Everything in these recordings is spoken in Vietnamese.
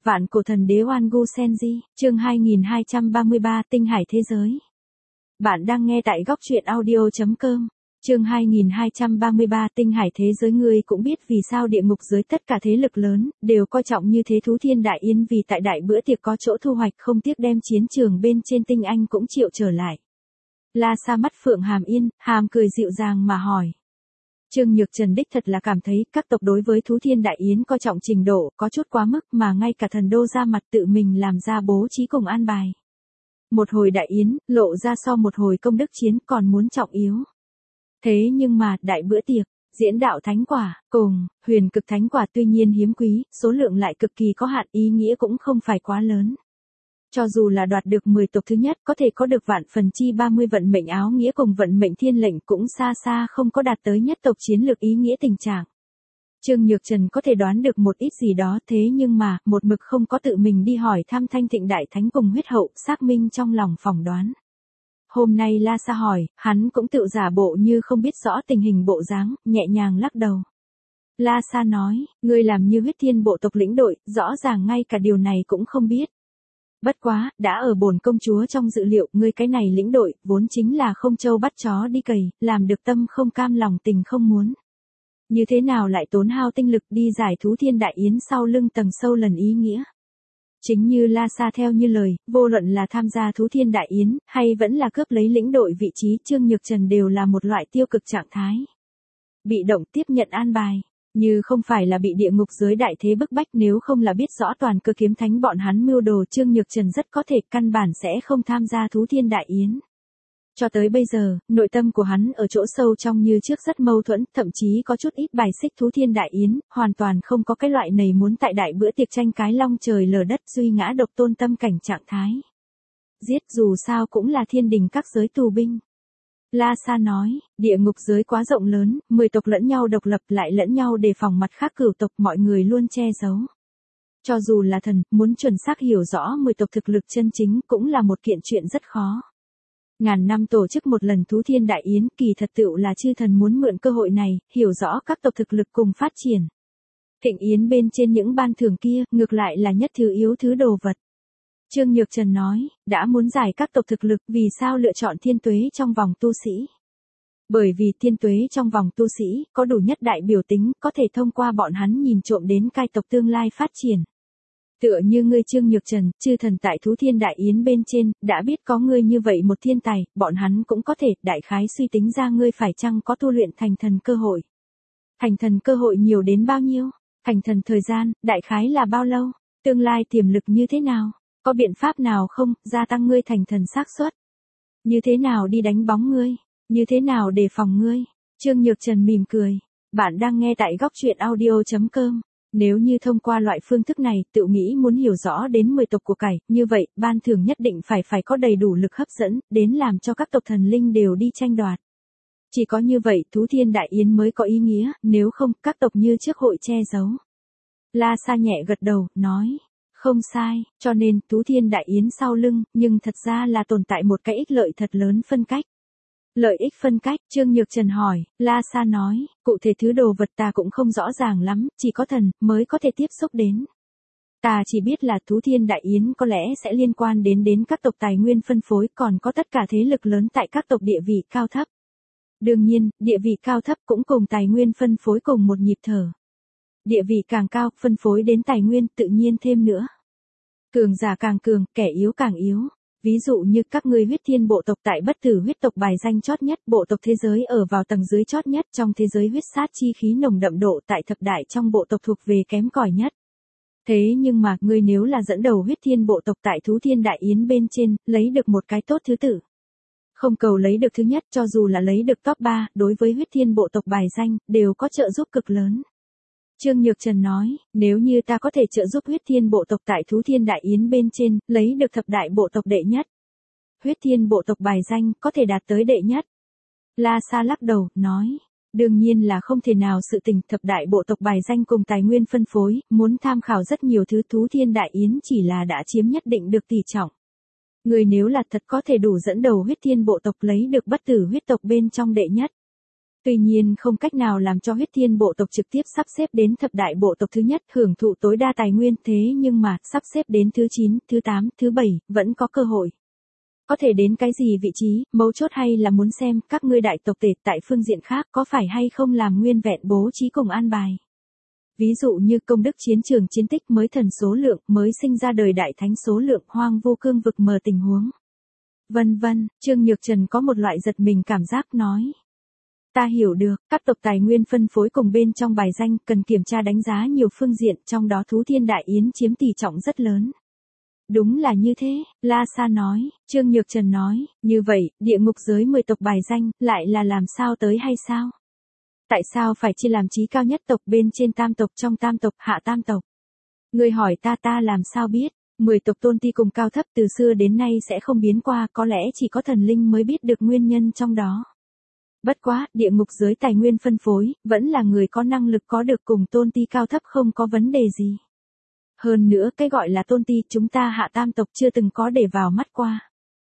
Vạn cổ thần đế Oan Gu Senji, chương 2233 Tinh hải thế giới. Bạn đang nghe tại góc truyện audio.com. Chương 2233 Tinh hải thế giới. Ngươi cũng biết vì sao địa ngục giới tất cả thế lực lớn đều coi trọng như thế Thú Thiên Đại Yến, vì tại đại bữa tiệc có chỗ thu hoạch, không tiếc đem chiến trường bên trên tinh anh cũng chịu trở lại. La Sa mắt phượng hàm yên, hàm cười dịu dàng mà hỏi. Trương Nhược Trần đích thật là cảm thấy các tộc đối với Thú Thiên Đại Yến coi trọng trình độ có chút quá mức, mà ngay cả thần đô ra mặt tự mình làm ra bố trí cùng an bài. Một hồi đại yến, lộ ra so một hồi công đức chiến còn muốn trọng yếu. Thế nhưng mà, đại bữa tiệc, diễn đạo thánh quả, cùng, huyền cực thánh quả tuy nhiên hiếm quý, số lượng lại cực kỳ có hạn, ý nghĩa cũng không phải quá lớn. Cho dù là đoạt được 10 tộc thứ nhất, có thể có được vạn phần chi 30 vận mệnh áo nghĩa cùng vận mệnh thiên lệnh, cũng xa xa không có đạt tới nhất tộc chiến lược ý nghĩa tình trạng. Trương Nhược Trần có thể đoán được một ít gì đó, thế nhưng mà, một mực không có tự mình đi hỏi thăm Thanh Thịnh Đại Thánh cùng huyết hậu, xác minh trong lòng phỏng đoán. Hôm nay La Sa hỏi, hắn cũng tự giả bộ như không biết rõ tình hình bộ dáng, nhẹ nhàng lắc đầu. La Sa nói, ngươi làm như huyết thiên bộ tộc lĩnh đội, rõ ràng ngay cả điều này cũng không biết. Bất quá, đã ở bổn công chúa trong dự liệu, ngươi cái này lĩnh đội, vốn chính là không trâu bắt chó đi cày, làm được tâm không cam lòng tình không muốn. Như thế nào lại tốn hao tinh lực đi giải Thú Thiên Đại Yến sau lưng tầng sâu lần ý nghĩa. Chính như La Sa theo như lời, vô luận là tham gia Thú Thiên Đại Yến, hay vẫn là cướp lấy lĩnh đội vị trí, Trương Nhược Trần đều là một loại tiêu cực trạng thái. Bị động tiếp nhận an bài. Như không phải là bị địa ngục giới đại thế bức bách, nếu không là biết rõ toàn cơ kiếm thánh bọn hắn mưu đồ, Trương Nhược Trần rất có thể căn bản sẽ không tham gia Thú Thiên Đại Yến. Cho tới bây giờ, nội tâm của hắn ở chỗ sâu trong như trước rất mâu thuẫn, thậm chí có chút ít bài xích Thú Thiên Đại Yến, hoàn toàn không có cái loại này muốn tại đại bữa tiệc tranh cái long trời lở đất, duy ngã độc tôn tâm cảnh trạng thái. Giết dù sao cũng là thiên đình các giới tù binh. La Sa nói, địa ngục giới quá rộng lớn, 10 tộc lẫn nhau độc lập lại lẫn nhau đề phòng mặt khác cửu tộc, mọi người luôn che giấu. Cho dù là thần, muốn chuẩn xác hiểu rõ 10 tộc thực lực chân chính cũng là một kiện chuyện rất khó. Ngàn năm tổ chức một lần Thú Thiên Đại Yến, kỳ thật tựu là chư thần muốn mượn cơ hội này, hiểu rõ các tộc thực lực cùng phát triển. Thịnh Yến bên trên những ban thưởng kia, ngược lại là nhất thứ yếu thứ đồ vật. Trương Nhược Trần nói, đã muốn giải các tộc thực lực, vì sao lựa chọn thiên tuế trong vòng tu sĩ? Bởi vì thiên tuế trong vòng tu sĩ, có đủ nhất đại biểu tính, có thể thông qua bọn hắn nhìn trộm đến cai tộc tương lai phát triển. Tựa như ngươi Trương Nhược Trần, chư thần tại Thú Thiên Đại Yến bên trên, đã biết có ngươi như vậy một thiên tài, bọn hắn cũng có thể, đại khái suy tính ra ngươi phải chăng có tu luyện thành thần cơ hội. Thành thần cơ hội nhiều đến bao nhiêu? Thành thần thời gian, đại khái là bao lâu? Tương lai tiềm lực như thế nào? Có biện pháp nào không, gia tăng ngươi thành thần xác suất? Như thế nào đi đánh bóng ngươi? Như thế nào đề phòng ngươi? Trương Nhược Trần mỉm cười. Bạn đang nghe tại góc truyện audio.com. Nếu như thông qua loại phương thức này, tự nghĩ muốn hiểu rõ đến 10 tộc của cải, như vậy, ban thưởng nhất định phải có đầy đủ lực hấp dẫn, đến làm cho các tộc thần linh đều đi tranh đoạt. Chỉ có như vậy, Thú Thiên Đại Yến mới có ý nghĩa, nếu không, các tộc như trước hội che giấu. La Sa nhẹ gật đầu, nói. Không sai, cho nên, Thú Thiên Đại Yến sau lưng, nhưng thật ra là tồn tại một cái ích lợi thật lớn phân cách. Lợi ích phân cách, Trương Nhược Trần hỏi, La Sa nói, cụ thể thứ đồ vật ta cũng không rõ ràng lắm, chỉ có thần, mới có thể tiếp xúc đến. Ta chỉ biết là Thú Thiên Đại Yến có lẽ sẽ liên quan đến các tộc tài nguyên phân phối, còn có tất cả thế lực lớn tại các tộc địa vị cao thấp. Đương nhiên, địa vị cao thấp cũng cùng tài nguyên phân phối cùng một nhịp thở. Địa vị càng cao, phân phối đến tài nguyên tự nhiên thêm nữa. Cường giả càng cường, kẻ yếu càng yếu. Ví dụ như các ngươi huyết thiên bộ tộc tại bất tử huyết tộc bài danh chót nhất, bộ tộc thế giới ở vào tầng dưới chót nhất, trong thế giới huyết sát chi khí nồng đậm độ tại thập đại trong bộ tộc thuộc về kém cỏi nhất. Thế nhưng mà, ngươi nếu là dẫn đầu huyết thiên bộ tộc tại Thú Thiên Đại Yến bên trên, lấy được một cái tốt thứ tự. Không cầu lấy được thứ nhất, cho dù là lấy được top 3, đối với huyết thiên bộ tộc bài danh, đều có trợ giúp cực lớn. Trương Nhược Trần nói, nếu như ta có thể trợ giúp huyết thiên bộ tộc tại Thú Thiên Đại Yến bên trên, lấy được thập đại bộ tộc đệ nhất. Huyết thiên bộ tộc bài danh, có thể đạt tới đệ nhất. La Sa lắc đầu, nói, đương nhiên là không thể nào, sự tình thập đại bộ tộc bài danh cùng tài nguyên phân phối, muốn tham khảo rất nhiều thứ, Thú Thiên Đại Yến chỉ là đã chiếm nhất định được tỷ trọng. Người nếu là thật có thể đủ dẫn đầu huyết thiên bộ tộc lấy được bất tử huyết tộc bên trong đệ nhất. Tuy nhiên không cách nào làm cho huyết thiên bộ tộc trực tiếp sắp xếp đến thập đại bộ tộc thứ nhất hưởng thụ tối đa tài nguyên, thế nhưng mà sắp xếp đến thứ 9, thứ 8, thứ 7 vẫn có cơ hội. Có thể đến cái gì vị trí, mấu chốt hay là muốn xem các ngươi đại tộc tể tại phương diện khác có phải hay không làm nguyên vẹn bố trí cùng an bài. Ví dụ như công đức chiến trường chiến tích mới thần số lượng, mới sinh ra đời đại thánh số lượng, hoang vô cương vực mờ tình huống. Vân vân, Trương Nhược Trần có một loại giật mình cảm giác nói. Ta hiểu được, các tộc tài nguyên phân phối cùng bên trong bài danh cần kiểm tra đánh giá nhiều phương diện, trong đó Thú Thiên Đại Yến chiếm tỷ trọng rất lớn. Đúng là như thế, La Sa nói, Trương Nhược Trần nói, như vậy, địa ngục giới 10 tộc bài danh, lại là làm sao tới hay sao? Tại sao phải chia làm chí cao nhất tộc bên trên tam tộc trong tam tộc hạ tam tộc? Người hỏi ta làm sao biết, 10 tộc tôn ti cùng cao thấp từ xưa đến nay sẽ không biến qua, có lẽ chỉ có thần linh mới biết được nguyên nhân trong đó. Bất quá, địa ngục giới tài nguyên phân phối, vẫn là người có năng lực có được cùng tôn ti cao thấp không có vấn đề gì. Hơn nữa cái gọi là tôn ti chúng ta hạ tam tộc chưa từng có để vào mắt qua.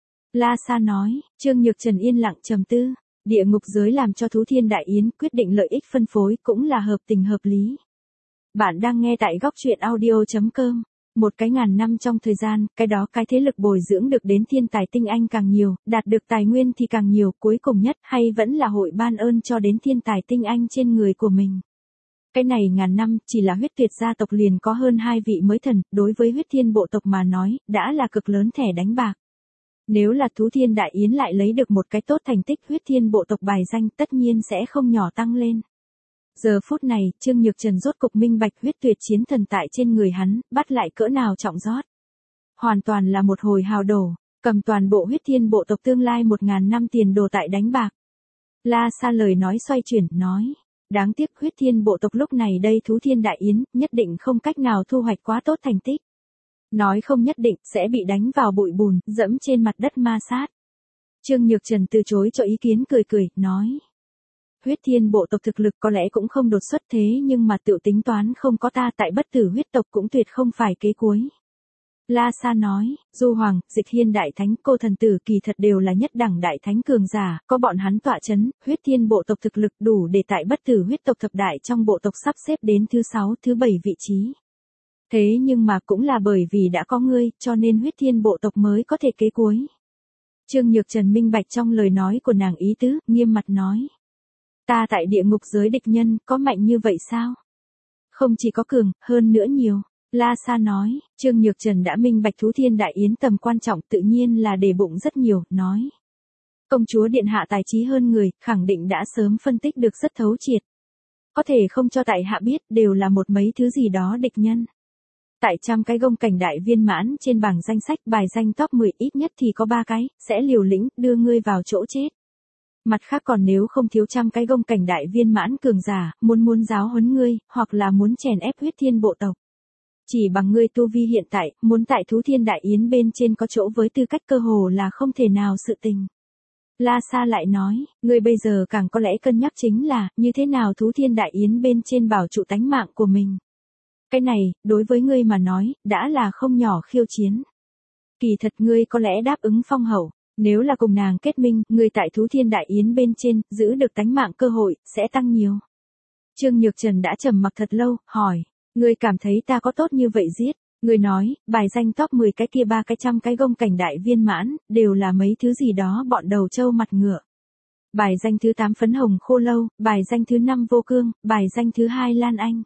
La Sa nói, Trương Nhược Trần yên lặng trầm tư, địa ngục giới làm cho Thú Thiên Đại Yến quyết định lợi ích phân phối cũng là hợp tình hợp lý. Bạn đang nghe tại góc truyện audio.com. Một cái ngàn năm trong thời gian, cái đó cái thế lực bồi dưỡng được đến thiên tài tinh anh càng nhiều, đạt được tài nguyên thì càng nhiều, cuối cùng nhất hay vẫn là hội ban ơn cho đến thiên tài tinh anh trên người của mình. Cái này ngàn năm, chỉ là huyết tuyệt gia tộc liền có hơn 2 vị mới thần, đối với huyết thiên bộ tộc mà nói, đã là cực lớn thẻ đánh bạc. Nếu là Thú Thiên Đại Yến lại lấy được một cái tốt thành tích huyết thiên bộ tộc bài danh tất nhiên sẽ không nhỏ tăng lên. Giờ phút này, Trương Nhược Trần rốt cục minh bạch huyết tuyệt chiến thần tại trên người hắn, bắt lại cỡ nào trọng rót. Hoàn toàn là một hồi hào đổ, cầm toàn bộ huyết thiên bộ tộc tương lai 1000 năm tiền đồ tại đánh bạc. La Sa lời nói xoay chuyển, nói. Đáng tiếc huyết thiên bộ tộc lúc này đây Thú Thiên Đại Yến, nhất định không cách nào thu hoạch quá tốt thành tích. Nói không nhất định, sẽ bị đánh vào bụi bùn, dẫm trên mặt đất ma sát. Trương Nhược Trần từ chối cho ý kiến cười, nói. Huyết thiên bộ tộc thực lực có lẽ cũng không đột xuất thế nhưng mà tự tính toán không có ta tại bất tử huyết tộc cũng tuyệt không phải kế cuối. La Sa nói, Du Hoàng, Dịch Hiên Đại Thánh, Cô Thần Tử kỳ thật đều là nhất đẳng Đại Thánh cường giả, có bọn hắn tọa chấn, huyết thiên bộ tộc thực lực đủ để tại bất tử huyết tộc thập đại trong bộ tộc sắp xếp đến thứ 6, thứ 7 vị trí. Thế nhưng mà cũng là bởi vì đã có ngươi, cho nên huyết thiên bộ tộc mới có thể kế cuối. Trương Nhược Trần minh bạch trong lời nói của nàng ý tứ, nghiêm mặt nói. Ta tại địa ngục giới địch nhân, có mạnh như vậy sao? Không chỉ có cường, hơn nữa nhiều. La Sa nói, Trương Nhược Trần đã minh bạch Thú Thiên Đại Yến tầm quan trọng tự nhiên là để bụng rất nhiều, nói. Công chúa điện hạ tài trí hơn người, khẳng định đã sớm phân tích được rất thấu triệt. Có thể không cho tại hạ biết đều là một mấy thứ gì đó địch nhân. Tại trăm cái gông cảnh đại viên mãn trên bảng danh sách bài danh top 10 ít nhất thì có 3 cái, sẽ liều lĩnh đưa ngươi vào chỗ chết. Mặt khác còn nếu không thiếu trăm cái gông cảnh đại viên mãn cường giả, muốn giáo huấn ngươi, hoặc là muốn chèn ép huyết thiên bộ tộc. Chỉ bằng ngươi tu vi hiện tại, muốn tại Thú Thiên Đại Yến bên trên có chỗ với tư cách cơ hồ là không thể nào sự tình. La Sa lại nói, ngươi bây giờ càng có lẽ cân nhắc chính là, như thế nào Thú Thiên Đại Yến bên trên bảo trụ tánh mạng của mình. Cái này, đối với ngươi mà nói, đã là không nhỏ khiêu chiến. Kỳ thật ngươi có lẽ đáp ứng phong hậu, nếu là cùng nàng kết minh, ngươi tại Thú Thiên Đại Yến bên trên, giữ được tánh mạng cơ hội, sẽ tăng nhiều. Trương Nhược Trần đã trầm mặc thật lâu, hỏi, ngươi cảm thấy ta có tốt như vậy giết? Ngươi nói, bài danh top 10 cái kia 3 cái trăm cái gông cảnh đại viên mãn, đều là mấy thứ gì đó bọn đầu trâu mặt ngựa. Bài danh thứ 8 Phấn Hồng Khô Lâu, bài danh thứ 5 Vô Cương, bài danh thứ 2 Lan Anh.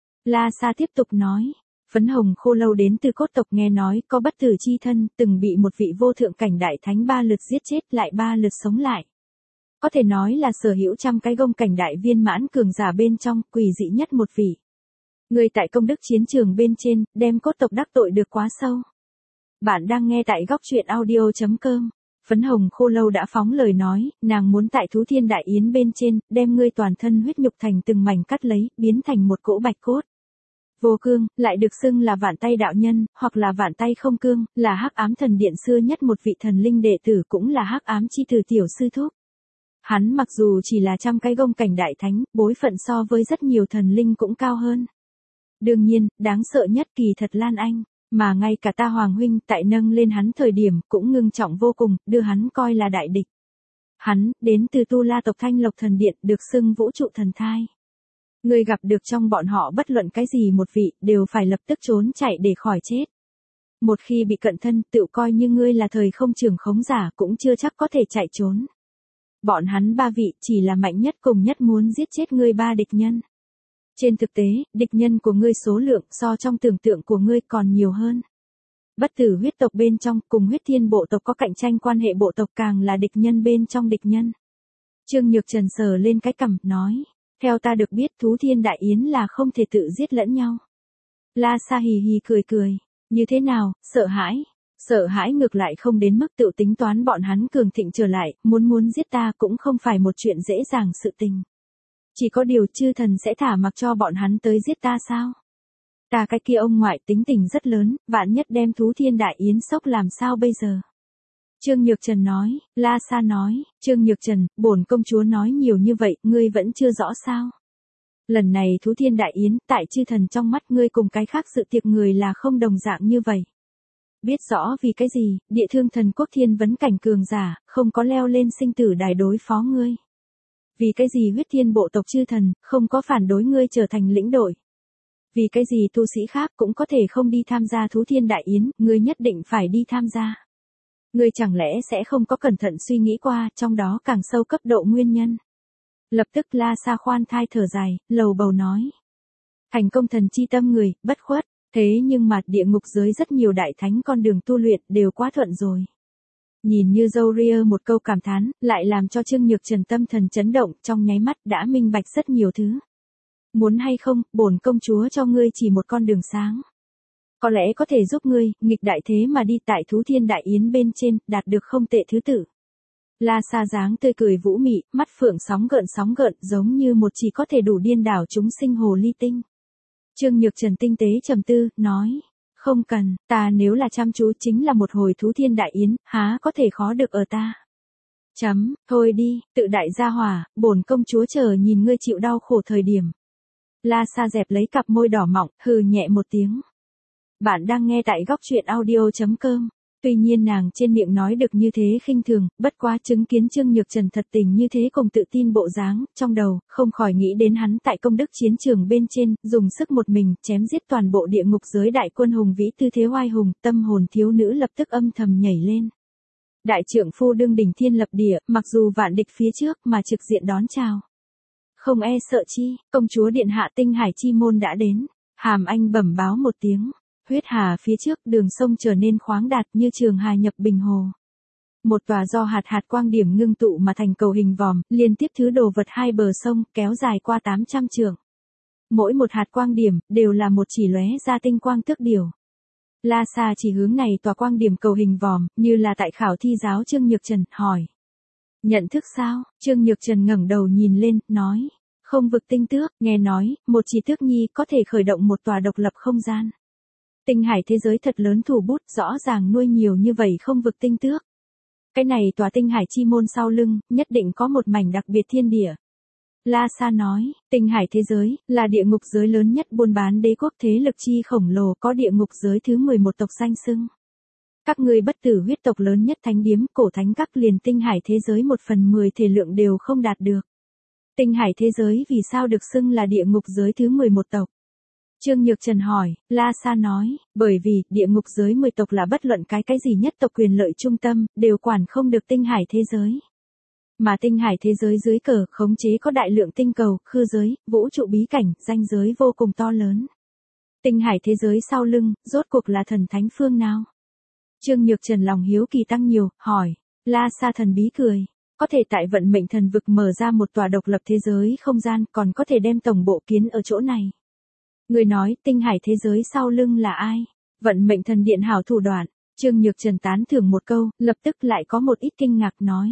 La Sa tiếp tục nói, Phấn Hồng Khô Lâu đến từ cốt tộc nghe nói có bất tử chi thân, từng bị một vị vô thượng cảnh đại thánh 3 lượt giết chết lại 3 lượt sống lại. Có thể nói là sở hữu trăm cái gông cảnh đại viên mãn cường giả bên trong, quỷ dị nhất một vị. Người tại công đức chiến trường bên trên, đem cốt tộc đắc tội được quá sâu. Bạn đang nghe tại góc truyện audio.com. Phấn Hồng Khô Lâu đã phóng lời nói, nàng muốn tại Thú Thiên Đại Yến bên trên, đem ngươi toàn thân huyết nhục thành từng mảnh cắt lấy, biến thành một cỗ bạch cốt. Vô Cương, lại được xưng là Vạn Tay đạo nhân, hoặc là Vạn Tay Không Cương, là Hắc Ám Thần Điện xưa nhất một vị thần linh đệ tử cũng là Hắc Ám chi tử tiểu sư thúc. Hắn mặc dù chỉ là trăm cái gông cảnh đại thánh, bối phận so với rất nhiều thần linh cũng cao hơn. Đương nhiên, đáng sợ nhất kỳ thật Lan Anh, mà ngay cả ta Hoàng huynh tại nâng lên hắn thời điểm cũng ngưng trọng vô cùng, đưa hắn coi là đại địch. Hắn, đến từ Tu La tộc Thanh Lộc Thần Điện, được xưng vũ trụ thần thai. Ngươi gặp được trong bọn họ bất luận cái gì một vị, đều phải lập tức trốn chạy để khỏi chết. Một khi bị cận thân, tự coi như ngươi là thời không trưởng khống giả cũng chưa chắc có thể chạy trốn. Bọn hắn 3 vị chỉ là mạnh nhất cùng nhất muốn giết chết ngươi 3 địch nhân. Trên thực tế, địch nhân của ngươi số lượng so trong tưởng tượng của ngươi còn nhiều hơn. Bất tử huyết tộc bên trong cùng huyết thiên bộ tộc có cạnh tranh quan hệ, bộ tộc càng là địch nhân bên trong địch nhân. Trương Nhược Trần sờ lên cái cằm, nói. Theo ta được biết thú thiên đại yến là không thể tự giết lẫn nhau. La Sa hì hì cười cười. Như thế nào, sợ hãi? Sợ hãi ngược lại không đến mức tự tính toán bọn hắn cường thịnh trở lại, muốn giết ta cũng không phải một chuyện dễ dàng sự tình. Chỉ có điều chư thần sẽ thả mặc cho bọn hắn tới giết ta sao? Ta cái kia ông ngoại tính tình rất lớn, vạn nhất đem thú thiên đại yến sốc làm sao bây giờ? Trương Nhược Trần nói, La Sa nói, Trương Nhược Trần, bổn công chúa nói nhiều như vậy, ngươi vẫn chưa rõ sao? Lần này thú thiên đại yến, tại chư thần trong mắt ngươi cùng cái khác sự tiệc người là không đồng dạng như vậy. Biết rõ vì cái gì, địa thương thần quốc thiên vấn cảnh cường giả, không có leo lên sinh tử đài đối phó ngươi. Vì cái gì huyết thiên bộ tộc chư thần, không có phản đối ngươi trở thành lĩnh đội. Vì cái gì tu sĩ khác cũng có thể không đi tham gia thú thiên đại yến, ngươi nhất định phải đi tham gia. Ngươi chẳng lẽ sẽ không có cẩn thận suy nghĩ qua, trong đó càng sâu cấp độ nguyên nhân. Lập tức La Sa khoan thai thở dài, lầu bầu nói. Thành công thần chi tâm người, bất khuất, thế nhưng mà địa ngục giới rất nhiều đại thánh con đường tu luyện đều quá thuận rồi. Nhìn như Zoria một câu cảm thán, lại làm cho Trương Nhược Trần tâm thần chấn động, trong nháy mắt đã minh bạch rất nhiều thứ. Muốn hay không, bổn công chúa cho ngươi chỉ một con đường sáng. Có lẽ có thể giúp ngươi, nghịch đại thế mà đi tại thú thiên đại yến bên trên, đạt được không tệ thứ tự. La Sa dáng tươi cười vũ mị, mắt phượng sóng gợn, giống như một chỉ có thể đủ điên đảo chúng sinh hồ ly tinh. Trương Nhược Trần tinh tế trầm tư, nói, không cần, ta nếu là chăm chú chính là một hồi thú thiên đại yến, há có thể khó được ở ta. Thôi đi, tự đại gia hỏa, bổn công chúa chờ nhìn ngươi chịu đau khổ thời điểm. La Sa dẹp lấy cặp môi đỏ mọng, hừ nhẹ một tiếng. Bạn đang nghe tại góc truyện audio.com. Tuy nhiên nàng trên miệng nói được như thế khinh thường, bất quá chứng kiến Trương Nhược Trần thật tình như thế cùng tự tin bộ dáng, trong đầu, không khỏi nghĩ đến hắn tại công đức chiến trường bên trên, dùng sức một mình, chém giết toàn bộ địa ngục giới đại quân hùng vĩ tư thế oai hùng, tâm hồn thiếu nữ lập tức âm thầm nhảy lên. Đại trượng phu đương đỉnh thiên lập địa, mặc dù vạn địch phía trước mà trực diện đón chào. Không e sợ chi, công chúa điện hạ tinh hải chi môn đã đến, Hàm Anh bẩm báo một tiếng. Huyết hà phía trước đường sông trở nên khoáng đạt như trường hà nhập bình hồ. Một tòa do hạt quang điểm ngưng tụ mà thành cầu hình vòm, liên tiếp thứ đồ vật hai bờ sông, kéo dài qua 800 trượng. Mỗi một hạt quang điểm, đều là một chỉ lóe ra tinh quang tước điểu. La Sa chỉ hướng này tòa quang điểm cầu hình vòm, như là tại khảo thi giáo Trương Nhược Trần, hỏi. Nhận thức sao? Trương Nhược Trần ngẩng đầu nhìn lên, nói. Không vực tinh tước, nghe nói, một chỉ tước nhi có thể khởi động một tòa độc lập không gian. Tinh hải thế giới thật lớn thủ bút, rõ ràng nuôi nhiều như vậy không vực tinh tước. Cái này tòa tinh hải chi môn sau lưng, nhất định có một mảnh đặc biệt thiên địa. La Sa nói, tinh hải thế giới, là địa ngục giới lớn nhất buôn bán đế quốc thế lực chi khổng lồ, có địa ngục giới thứ 11 tộc danh xưng. Các ngươi bất tử huyết tộc lớn nhất thánh điếm, cổ thánh các liền tinh hải thế giới 1/10 thể lượng đều không đạt được. Tinh hải thế giới vì sao được xưng là địa ngục giới thứ 11 tộc? Trương Nhược Trần hỏi, La Sa nói, bởi vì, địa ngục giới 10 tộc là bất luận cái gì nhất tộc quyền lợi trung tâm, đều quản không được tinh hải thế giới. Mà tinh hải thế giới dưới cờ, khống chế có đại lượng tinh cầu, khư giới, vũ trụ bí cảnh, ranh giới vô cùng to lớn. Tinh hải thế giới sau lưng, rốt cuộc là thần thánh phương nào? Trương Nhược Trần lòng hiếu kỳ tăng nhiều, hỏi, La Sa thần bí cười. Có thể tại vận mệnh thần vực mở ra một tòa độc lập thế giới không gian, còn có thể đem tổng bộ kiến ở chỗ này. Người nói, tinh hải thế giới sau lưng là ai? Vận mệnh thần điện hảo thủ đoạn. Trương Nhược Trần tán thưởng một câu, lập tức lại có một ít kinh ngạc nói.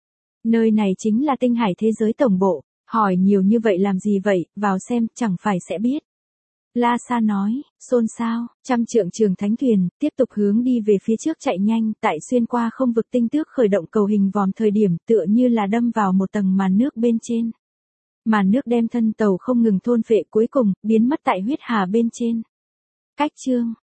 Nơi này chính là tinh hải thế giới tổng bộ, hỏi nhiều như vậy làm gì vậy, vào xem, chẳng phải sẽ biết. La Sa nói, xôn xao, 100 trượng trường thánh thuyền, tiếp tục hướng đi về phía trước chạy nhanh, tại xuyên qua không vực tinh tước khởi động cầu hình vòm thời điểm tựa như là đâm vào một tầng màn nước bên trên. Màn nước đem thân tàu không ngừng thôn phệ cuối cùng, biến mất tại huyết hà bên trên. Cách chương.